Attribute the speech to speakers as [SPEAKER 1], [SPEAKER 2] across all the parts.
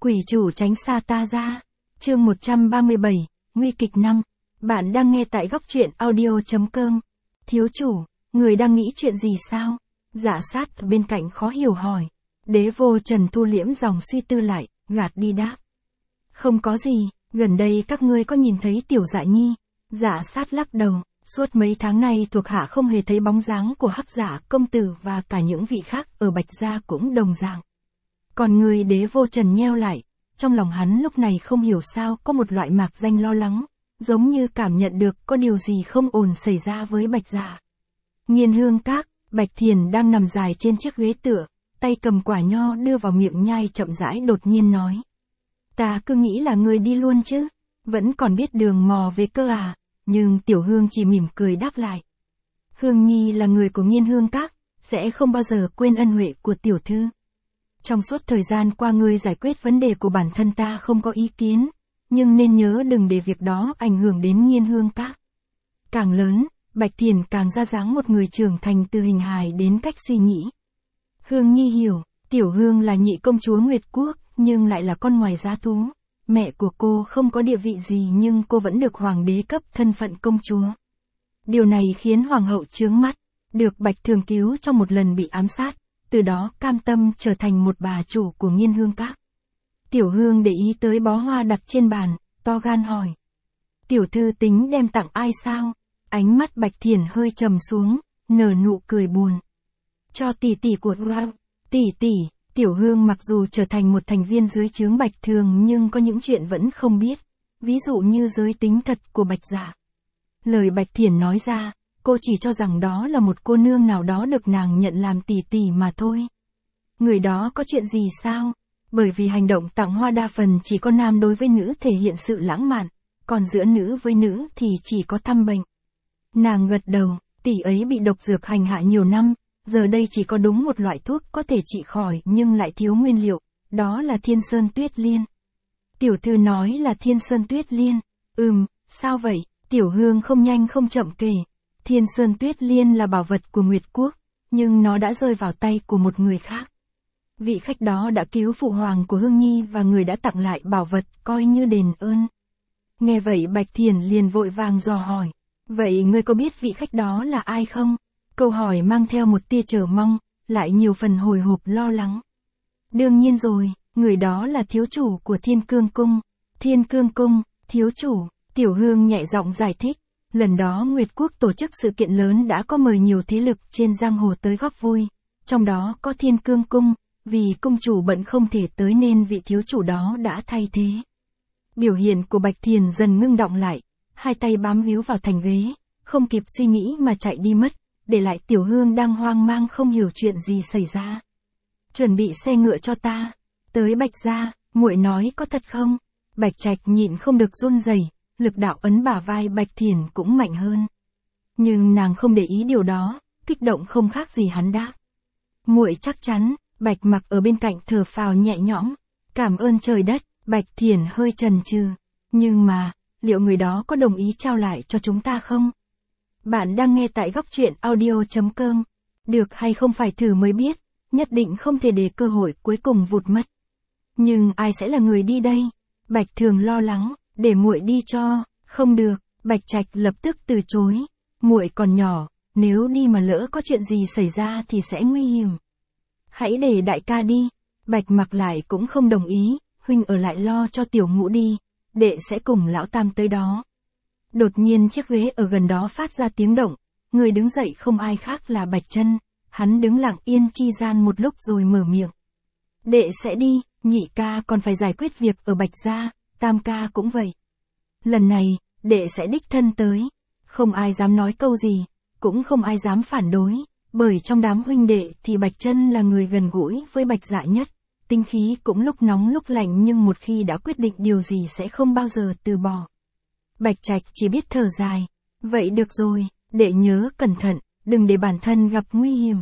[SPEAKER 1] Quỷ chủ tránh xa ta ra. Chương 137, nguy kịch 5. Bạn đang nghe tại góc truyện audio.com. Thiếu chủ, người đang nghĩ chuyện gì sao? Dạ sát bên cạnh khó hiểu hỏi. Đế vô trần thu liễm dòng suy tư lại, gạt đi đáp. Không có gì, gần đây các ngươi có nhìn thấy tiểu dạ nhi? Dạ sát lắc đầu, suốt mấy tháng nay thuộc hạ không hề thấy bóng dáng của Hắc Dạ công tử và cả những vị khác ở Bạch Gia cũng đồng dạng. Còn người Đế vô trần nheo lại, trong lòng hắn lúc này không hiểu sao có một loại mạc danh lo lắng, giống như cảm nhận được có điều gì không ổn xảy ra với Bạch Dạ. Nghiên hương các, Bạch Thiền đang nằm dài trên chiếc ghế tựa, tay cầm quả nho đưa vào miệng nhai chậm rãi đột nhiên nói. Ta cứ nghĩ là người đi luôn chứ, vẫn còn biết đường mò về cơ à, nhưng Tiểu Hương chỉ mỉm cười đáp lại. Hương Nhi là người của Nghiên hương các, sẽ không bao giờ quên ân huệ của tiểu thư. Trong suốt thời gian qua ngươi giải quyết vấn đề của bản thân ta không có ý kiến, nhưng nên nhớ đừng để việc đó ảnh hưởng đến Nghiên hương các. Càng lớn, Bạch Thiền càng ra dáng một người trưởng thành từ hình hài đến cách suy nghĩ. Hương Nhi hiểu, Tiểu Hương là nhị công chúa Nguyệt Quốc, nhưng lại là con ngoài giá thú. Mẹ của cô không có địa vị gì nhưng cô vẫn được hoàng đế cấp thân phận công chúa. Điều này khiến hoàng hậu chướng mắt, được Bạch Thường cứu trong một lần bị ám sát, từ đó cam tâm trở thành một bà chủ của Nghiên hương các. Tiểu Hương để ý tới bó hoa đặt trên bàn, to gan hỏi. Tiểu thư tính đem tặng ai sao? Ánh mắt Bạch Thiền hơi trầm xuống, nở nụ cười buồn. Cho tỷ tỷ của Ra. Tỷ, Tiểu Hương mặc dù trở thành một thành viên dưới trướng Bạch Thường nhưng có những chuyện vẫn không biết, ví dụ như giới tính thật của Bạch Dạ. Lời Bạch Thiền nói ra, cô chỉ cho rằng đó là một cô nương nào đó được nàng nhận làm tỷ tỷ mà thôi. Người đó có chuyện gì sao? Bởi vì hành động tặng hoa đa phần chỉ có nam đối với nữ thể hiện sự lãng mạn, còn giữa nữ với nữ thì chỉ có thăm bệnh. Nàng gật đầu, tỷ ấy bị độc dược hành hạ nhiều năm, giờ đây chỉ có đúng một loại thuốc có thể trị khỏi nhưng lại thiếu nguyên liệu, đó là Thiên Sơn Tuyết Liên. Tiểu thư nói là Thiên Sơn Tuyết Liên. Sao vậy? Tiểu Hương không nhanh không chậm kể. Thiên Sơn Tuyết Liên là bảo vật của Nguyệt Quốc, nhưng nó đã rơi vào tay của một người khác. Vị khách đó đã cứu phụ hoàng của Hương Nhi và người đã tặng lại bảo vật coi như đền ơn. Nghe vậy Bạch Thiền liền vội vàng dò hỏi. Vậy ngươi có biết vị khách đó là ai không? Câu hỏi mang theo một tia chờ mong, lại nhiều phần hồi hộp lo lắng. Đương nhiên rồi, người đó là thiếu chủ của Thiên Cương Cung. Thiên Cương Cung, thiếu chủ, Tiểu Hương nhẹ giọng giải thích. Lần đó Nguyệt Quốc tổ chức sự kiện lớn đã có mời nhiều thế lực trên giang hồ tới góp vui, trong đó có Thiên Cương Cung, vì cung chủ bận không thể tới nên vị thiếu chủ đó đã thay thế. Biểu hiện của Bạch Thiền dần ngưng động lại, hai tay bám víu vào thành ghế, không kịp suy nghĩ mà chạy đi mất, để lại Tiểu Hương đang hoang mang không hiểu chuyện gì xảy ra. Chuẩn bị xe ngựa cho ta, tới Bạch Gia, muội nói có thật không? Bạch Trạch nhịn không được run rẩy, lực đạo ấn bả vai Bạch Thiền cũng mạnh hơn. Nhưng nàng không để ý điều đó, kích động không khác gì hắn đáp. Muội chắc chắn. Bạch Mặc ở bên cạnh thở phào nhẹ nhõm. Cảm ơn trời đất. Bạch Thiền hơi chần chừ. Nhưng mà, liệu người đó có đồng ý trao lại cho chúng ta không? Bạn đang nghe tại góc truyện audio.com. Được hay không phải thử mới biết, nhất định không thể để cơ hội cuối cùng vụt mất. Nhưng ai sẽ là người đi đây? Bạch Thường lo lắng, để muội đi cho. Không được, Bạch Trạch lập tức từ chối. Muội còn nhỏ, nếu đi mà lỡ có chuyện gì xảy ra thì sẽ nguy hiểm. Hãy để đại ca đi. Bạch Mặc lại cũng không đồng ý, huynh ở lại lo cho Tiểu Ngũ đi, đệ sẽ cùng lão tam tới đó. Đột nhiên chiếc ghế ở gần đó phát ra tiếng động, người đứng dậy không ai khác là Bạch Chân, hắn đứng lặng yên chi gian một lúc rồi mở miệng. Đệ sẽ đi, nhị ca còn phải giải quyết việc ở Bạch Gia, tam ca cũng vậy. Lần này, đệ sẽ đích thân tới, không ai dám nói câu gì, cũng không ai dám phản đối. Bởi trong đám huynh đệ thì Bạch Chân là người gần gũi với Bạch Dạ nhất, tinh khí cũng lúc nóng lúc lạnh nhưng một khi đã quyết định điều gì sẽ không bao giờ từ bỏ. Bạch Trạch chỉ biết thở dài, vậy được rồi, đệ nhớ cẩn thận, đừng để bản thân gặp nguy hiểm.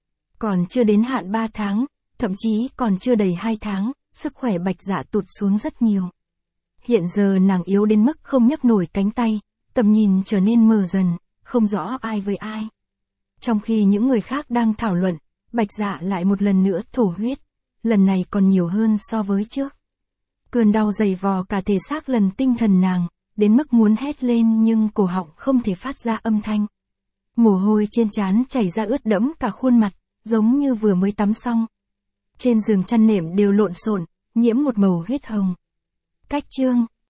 [SPEAKER 1] Còn chưa đến hạn 3 tháng, thậm chí còn chưa đầy 2 tháng, sức khỏe Bạch Dạ tụt xuống rất nhiều. Hiện giờ nàng yếu đến mức không nhấc nổi cánh tay, tầm nhìn trở nên mờ dần, không rõ ai với ai. Trong khi những người khác đang thảo luận, Bạch Dạ lại một lần nữa thổ huyết, lần này còn nhiều hơn so với trước. Cơn đau dày vò cả thể xác lần tinh thần nàng, đến mức muốn hét lên nhưng cổ họng không thể phát ra âm thanh. Mồ hôi trên trán chảy ra ướt đẫm cả khuôn mặt, giống như vừa mới tắm xong. Trên giường chăn nệm đều lộn xộn, nhiễm một màu huyết hồng. Cách chương